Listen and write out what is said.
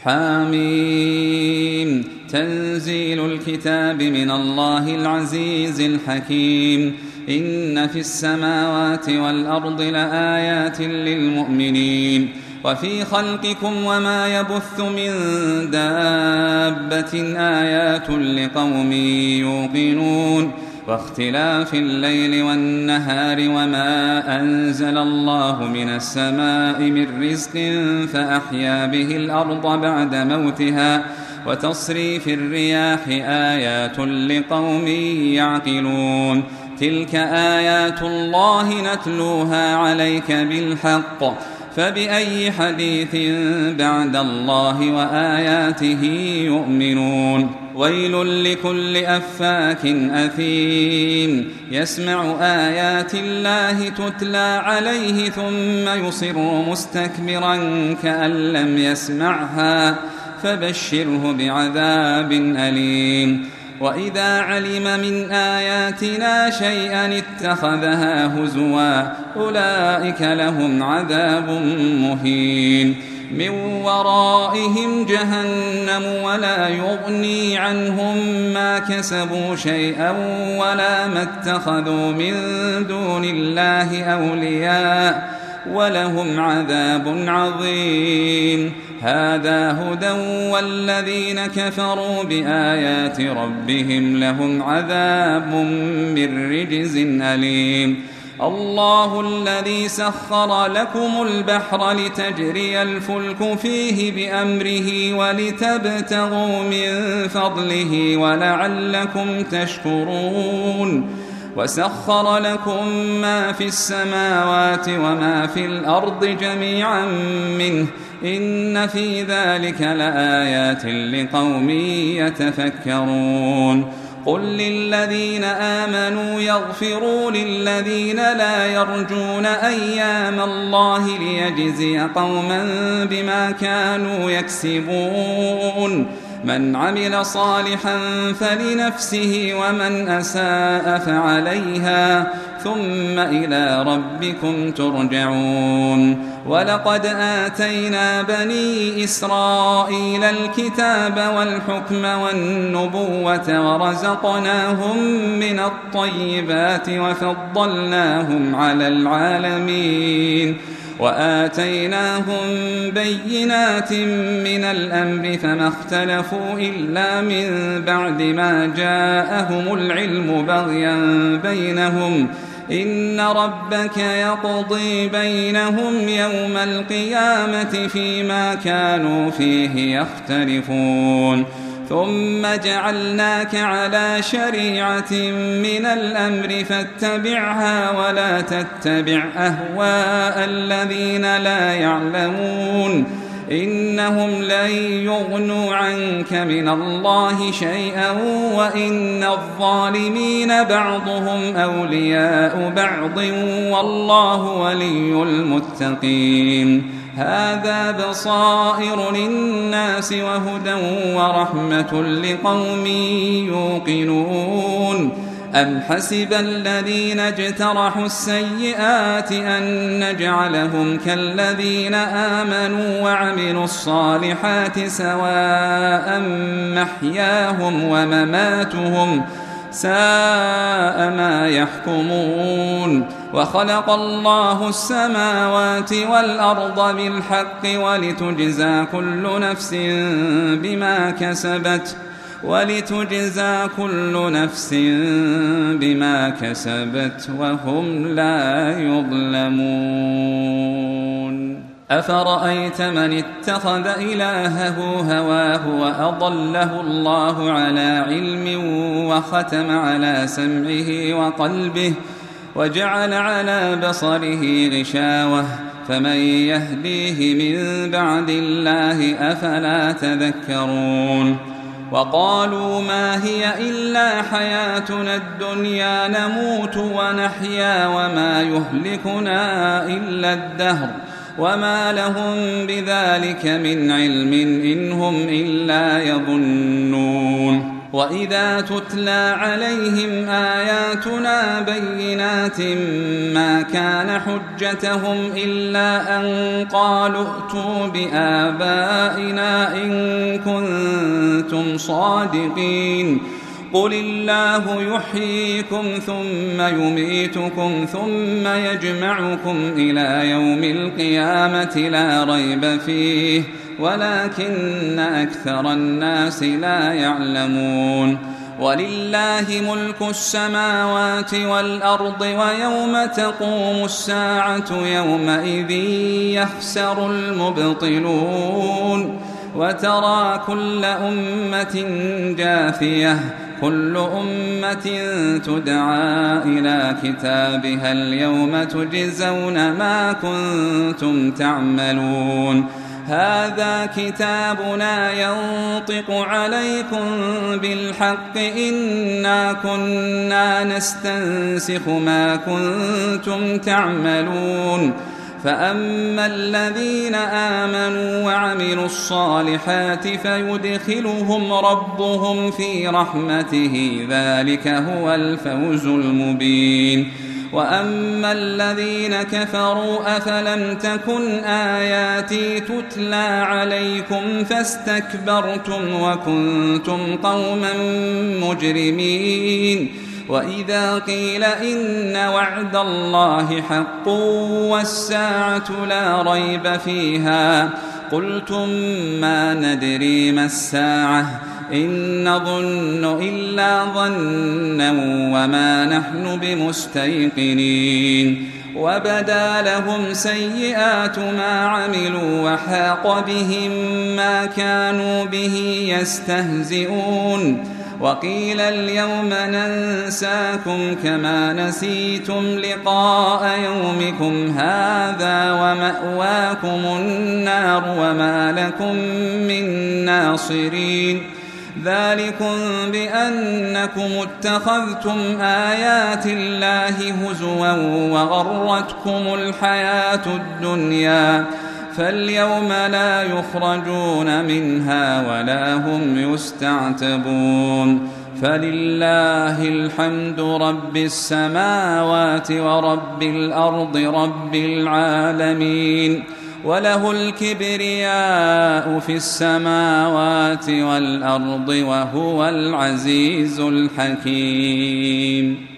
حميم. تنزيل الكتاب من الله العزيز الحكيم. إن في السماوات والأرض لآيات للمؤمنين وفي خلقكم وما يبث من دابة آيات لقوم يوقنون. واختلاف الليل والنهار وما أنزل الله من السماء من رزق فأحيا به الأرض بعد موتها وتصريف الرياح آيات لقوم يعقلون. تلك آيات الله نتلوها عليك بالحق فبأي حديث بعد الله وآياته يؤمنون. ويل لكل أفاك أثيم يسمع آيات الله تتلى عليه ثم يصر مستكبرا كأن لم يسمعها فبشره بعذاب أليم. وإذا علم من آياتنا شيئا اتخذها هزوا أولئك لهم عذاب مهين. من ورائهم جهنم ولا يغني عنهم ما كسبوا شيئا ولا ما اتخذوا من دون الله أولياء ولهم عذاب عظيم. هذا هدى والذين كفروا بآيات ربهم لهم عذاب من رجز أليم. الله الذي سخر لكم البحر لتجري الفلك فيه بأمره ولتبتغوا من فضله ولعلكم تشكرون. وسخر لكم ما في السماوات وما في الأرض جميعا منه إن في ذلك لآيات لقوم يتفكرون. قل للذين آمنوا يغفروا للذين لا يرجون أيام الله ليجزي قوما بما كانوا يكسبون. من عمل صالحا فلنفسه ومن أساء فعليها ثم إلى ربكم ترجعون. ولقد آتينا بني إسرائيل الكتاب والحكم والنبوة ورزقناهم من الطيبات وفضلناهم على العالمين وآتيناهم بينات من الأمر فما اختلفوا إلا من بعد ما جاءهم العلم بغيا بينهم إن ربك يقضي بينهم يوم القيامة فيما كانوا فيه يختلفون. ثم جعلناك على شريعة من الأمر فاتبعها ولا تتبع أهواء الذين لا يعلمون إنهم لن يغنوا عنك من الله شيئا وإن الظالمين بعضهم أولياء بعض والله ولي المتقين. هذا بصائر للناس وهدى ورحمة لقوم يوقنون. أم حسب الذين اجترحوا السيئات أن نجعلهم كالذين آمنوا وعملوا الصالحات سواء محياهم ومماتهم ساء ما يحكمون. وخلق الله السماوات والأرض بالحق ولتجزى كل نفس بما كسبت وهم لا يظلمون. أفرأيت من اتخذ إلهه هواه وأضله الله على علم وختم على سمعه وقلبه وجعل على بصره غشاوة فمن يهديه من بعد الله أفلا تذكرون. وقالوا ما هي إلا حياتنا الدنيا نموت ونحيا وما يهلكنا إلا الدهر وما لهم بذلك من علم إن هم إلا يظنون. وإذا تتلى عليهم آياتنا بينات ما كان حجتهم إلا أن قالوا ائتوا بآبائنا إن كنتم صادقين قل الله يحييكم ثم يميتكم ثم يجمعكم إلى يوم القيامة لا ريب فيه ولكن أكثر الناس لا يعلمون ولله ملك السماوات والأرض ويوم تقوم الساعة يومئذ يخسر المبطلون وترى كل أمة جاثية كل أمة تدعى إلى كتابها اليوم تجزون ما كنتم تعملون هذا كتابنا ينطق عليكم بالحق إنا كنا نستنسخ ما كنتم تعملون فأما الذين آمنوا وعملوا الصالحات فيدخلهم ربهم في رحمته ذلك هو الفوز المبين وأما الذين كفروا أفلم تكن آياتي تتلى عليكم فاستكبرتم وكنتم قوما مجرمين وإذا قيل إن وعد الله حق والساعة لا ريب فيها قلتم ما ندري ما الساعة إن نظن إلا ظنا وما نحن بمستيقنين وبدا لهم سيئات ما عملوا وحاق بهم ما كانوا به يستهزئون وقيل اليوم ننساكم كما نسيتم لقاء يومكم هذا ومأواكم النار وما لكم من ناصرين ذلكم بأنكم اتخذتم آيات الله هزوا وغرتكم الحياة الدنيا فاليوم لا يخرجون منها ولا هم يستعتبون فلله الحمد رب السماوات ورب الأرض رب العالمين وله الكبرياء في السماوات والأرض وهو العزيز الحكيم